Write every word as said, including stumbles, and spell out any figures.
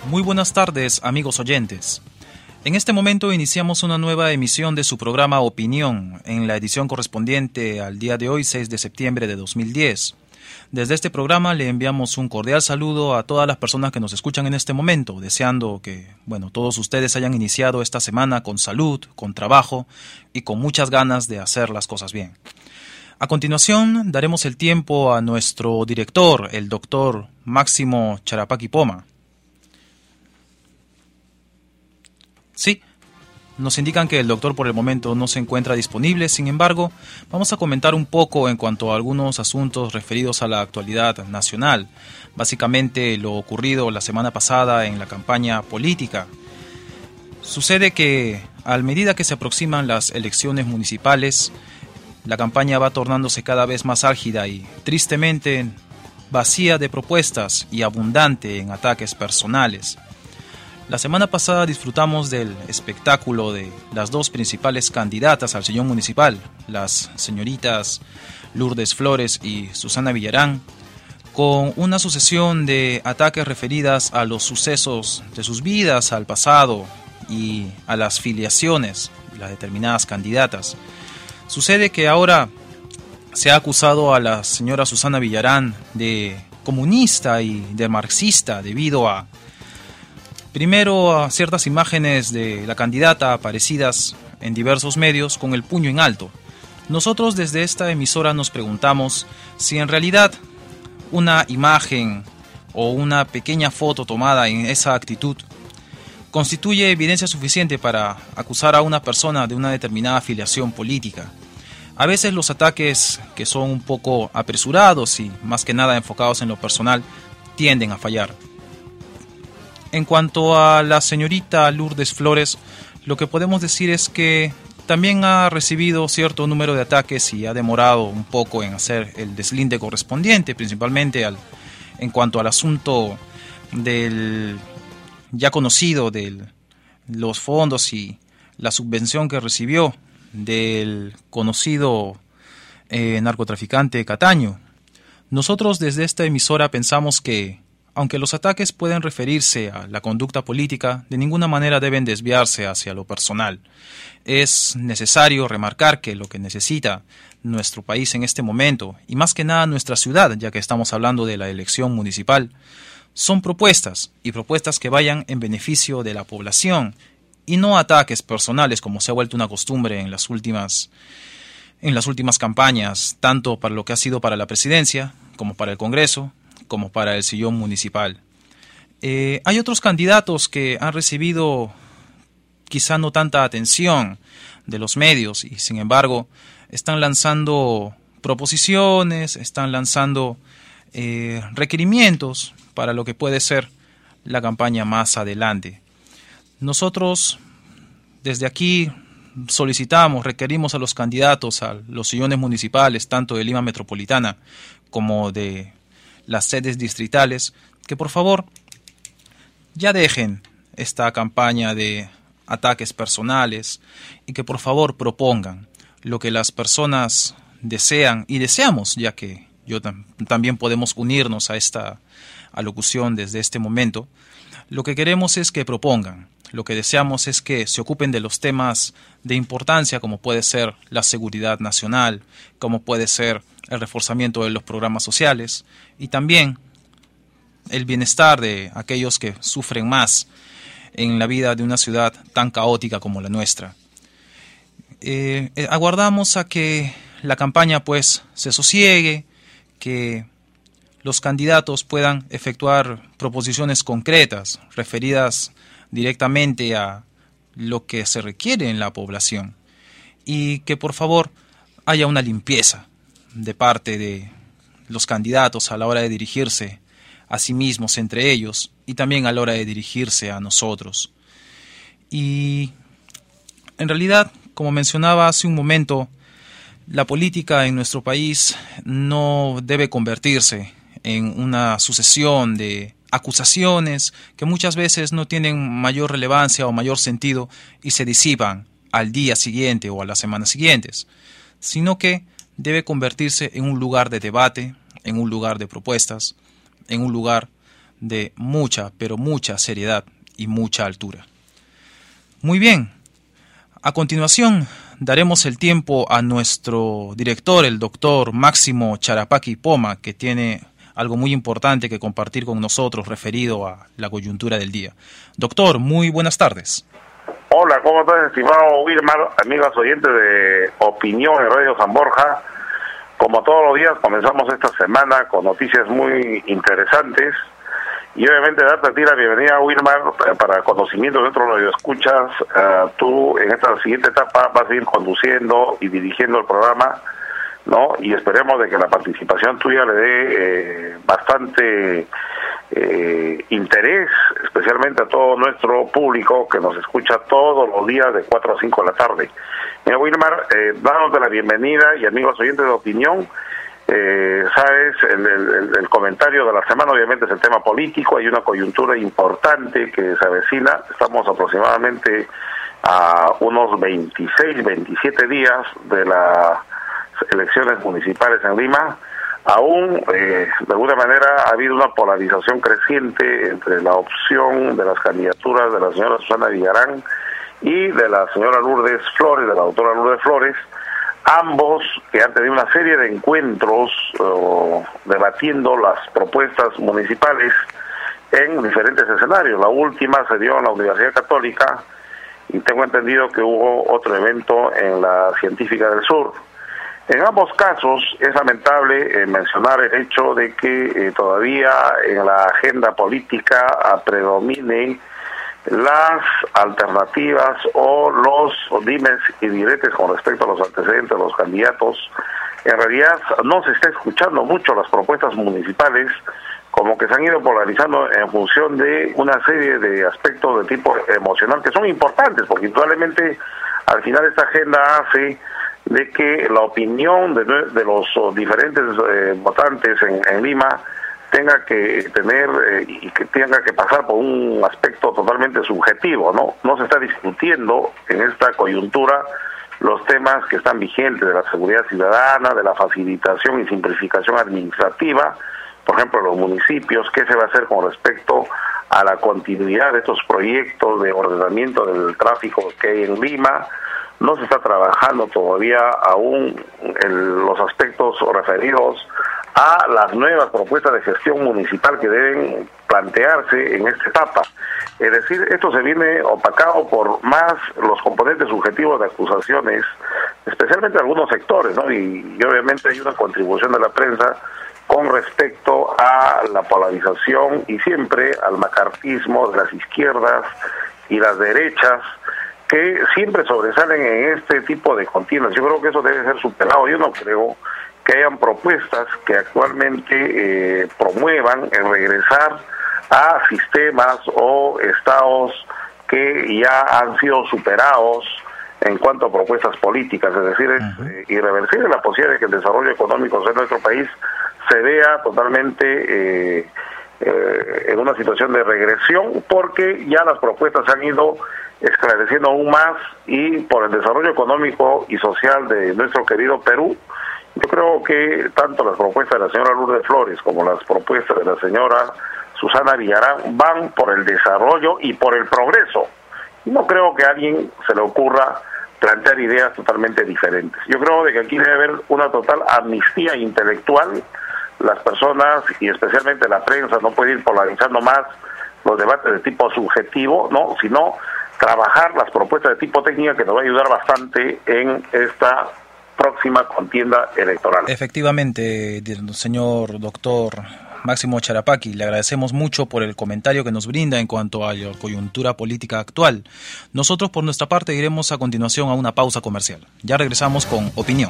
Muy buenas tardes, amigos oyentes. En este momento iniciamos una nueva emisión de su programa Opinión, en la edición correspondiente al día de hoy, seis de septiembre de dos mil diez. Desde este programa le enviamos un cordial saludo a todas las personas que nos escuchan en este momento, deseando que, bueno, todos ustedes hayan iniciado esta semana con salud, con trabajo y con muchas ganas de hacer las cosas bien. A continuación, daremos el tiempo a nuestro director, el doctor Máximo Charapaqui Poma. Sí, nos indican que el doctor por el momento no se encuentra disponible, sin embargo, vamos a comentar un poco en cuanto a algunos asuntos referidos a la actualidad nacional, básicamente lo ocurrido la semana pasada en la campaña política. Sucede que, a medida que se aproximan las elecciones municipales, la campaña va tornándose cada vez más álgida y, tristemente, vacía de propuestas y abundante en ataques personales. La semana pasada disfrutamos del espectáculo de las dos principales candidatas al sillón municipal, las señoritas Lourdes Flores y Susana Villarán, con una sucesión de ataques referidas a los sucesos de sus vidas, al pasado y a las filiaciones de las determinadas candidatas. Sucede que ahora se ha acusado a la señora Susana Villarán de comunista y de marxista debido a Primero, a ciertas imágenes de la candidata aparecidas en diversos medios con el puño en alto. Nosotros desde esta emisora nos preguntamos si en realidad una imagen o una pequeña foto tomada en esa actitud constituye evidencia suficiente para acusar a una persona de una determinada afiliación política. A veces los ataques, que son un poco apresurados y más que nada enfocados en lo personal, tienden a fallar. En cuanto a la señorita Lourdes Flores, lo que podemos decir es que también ha recibido cierto número de ataques y ha demorado un poco en hacer el deslinde correspondiente, principalmente al, en cuanto al asunto del ya conocido de los fondos y la subvención que recibió del conocido eh, narcotraficante Cataño. Nosotros desde esta emisora pensamos que aunque los ataques pueden referirse a la conducta política, de ninguna manera deben desviarse hacia lo personal. Es necesario remarcar que lo que necesita nuestro país en este momento, y más que nada nuestra ciudad, ya que estamos hablando de la elección municipal, son propuestas, y propuestas que vayan en beneficio de la población, y no ataques personales como se ha vuelto una costumbre en las últimas, en las últimas campañas, tanto para lo que ha sido para la presidencia, como para el Congreso, como para el sillón municipal. Eh, hay otros candidatos que han recibido quizá no tanta atención de los medios y sin embargo están lanzando proposiciones, están lanzando eh, requerimientos para lo que puede ser la campaña más adelante. Nosotros desde aquí solicitamos, requerimos a los candidatos a los sillones municipales, tanto de Lima Metropolitana como de las sedes distritales, que por favor ya dejen esta campaña de ataques personales y que por favor propongan lo que las personas desean y deseamos, ya que yo tam- también podemos unirnos a esta alocución desde este momento. Lo que queremos es que propongan, lo que deseamos es que se ocupen de los temas de importancia como puede ser la seguridad nacional, como puede ser el reforzamiento de los programas sociales y también el bienestar de aquellos que sufren más en la vida de una ciudad tan caótica como la nuestra. Eh, eh, aguardamos a que la campaña pues se sosiegue, que los candidatos puedan efectuar proposiciones concretas referidas directamente a lo que se requiere en la población y que por favor haya una limpieza de parte de los candidatos a la hora de dirigirse a sí mismos entre ellos y también a la hora de dirigirse a nosotros. Y en realidad, como mencionaba hace un momento, la política en nuestro país no debe convertirse en una sucesión de acusaciones que muchas veces no tienen mayor relevancia o mayor sentido y se disipan al día siguiente o a las semanas siguientes, sino que debe convertirse en un lugar de debate, en un lugar de propuestas, en un lugar de mucha, pero mucha seriedad y mucha altura. Muy bien, a continuación daremos el tiempo a nuestro director, el doctor Máximo Charapaqui Poma, que tiene algo muy importante que compartir con nosotros referido a la coyuntura del día. Doctor, muy buenas tardes. Hola, ¿cómo estás, estimado Wilmar? Amigos oyentes de Opinión en Radio San Borja. Como todos los días, comenzamos esta semana con noticias muy interesantes. Y obviamente darte a ti la bienvenida, Wilmar, para conocimiento de nuestros radioescuchas. Uh, tú en esta siguiente etapa vas a ir conduciendo y dirigiendo el programa, ¿no? Y esperemos de que la participación tuya le dé eh, bastante eh, interés, especialmente a todo nuestro público que nos escucha todos los días de cuatro a cinco de la tarde. Mira, Wilmar, eh, dándote la bienvenida y amigos oyentes de Opinión. Eh, sabes, el, el, el comentario de la semana obviamente es el tema político. Hay una coyuntura importante que se avecina. Estamos aproximadamente a unos veintiséis, veintisiete días de las elecciones municipales en Lima. Aún, eh, de alguna manera, ha habido una polarización creciente entre la opción de las candidaturas de la señora Susana Villarán y de la señora Lourdes Flores, de la doctora Lourdes Flores. Ambos que han tenido una serie de encuentros uh, debatiendo las propuestas municipales en diferentes escenarios. La última se dio en la Universidad Católica y tengo entendido que hubo otro evento en la Científica del Sur. En ambos casos es lamentable eh, mencionar el hecho de que eh, todavía en la agenda política predomine las alternativas o los dimes y diretes con respecto a los antecedentes de los candidatos. En realidad no se está escuchando mucho las propuestas municipales, como que se han ido polarizando en función de una serie de aspectos de tipo emocional que son importantes, porque indudablemente al final esta agenda hace de que la opinión de, de los diferentes eh, votantes en, en Lima tenga que tener eh, y que tenga que pasar por un aspecto totalmente subjetivo, ¿no? No se está discutiendo en esta coyuntura los temas que están vigentes de la seguridad ciudadana, de la facilitación y simplificación administrativa, por ejemplo, los municipios, qué se va a hacer con respecto a la continuidad de estos proyectos de ordenamiento del tráfico que hay en Lima. No se está trabajando todavía aún en los aspectos referidos a las nuevas propuestas de gestión municipal que deben plantearse en esta etapa. Es decir, esto se viene opacado por más los componentes subjetivos de acusaciones, especialmente de algunos sectores, ¿no? Y, y obviamente hay una contribución de la prensa con respecto a la polarización y siempre al macartismo de las izquierdas y las derechas, que siempre sobresalen en este tipo de contiendas. Yo creo que eso debe ser superado. Yo no creo que hayan propuestas que actualmente eh, promuevan el regresar a sistemas o estados que ya han sido superados en cuanto a propuestas políticas. Es decir, es eh, irreversible la posibilidad de que el desarrollo económico de nuestro país se vea totalmente eh, eh, en una situación de regresión, porque ya las propuestas se han ido esclareciendo aún más, y por el desarrollo económico y social de nuestro querido Perú, yo creo que tanto las propuestas de la señora Lourdes Flores como las propuestas de la señora Susana Villarán van por el desarrollo y por el progreso. No creo que a alguien se le ocurra plantear ideas totalmente diferentes. Yo creo de que aquí debe haber una total amnistía intelectual. Las personas y especialmente la prensa no puede ir polarizando más los debates de tipo subjetivo, no, sino trabajar las propuestas de tipo técnica, que nos va a ayudar bastante en esta próxima contienda electoral. Efectivamente, señor doctor Máximo Charapaqui, le agradecemos mucho por el comentario que nos brinda en cuanto a la coyuntura política actual. Nosotros, por nuestra parte, iremos a continuación a una pausa comercial. Ya regresamos con Opinión.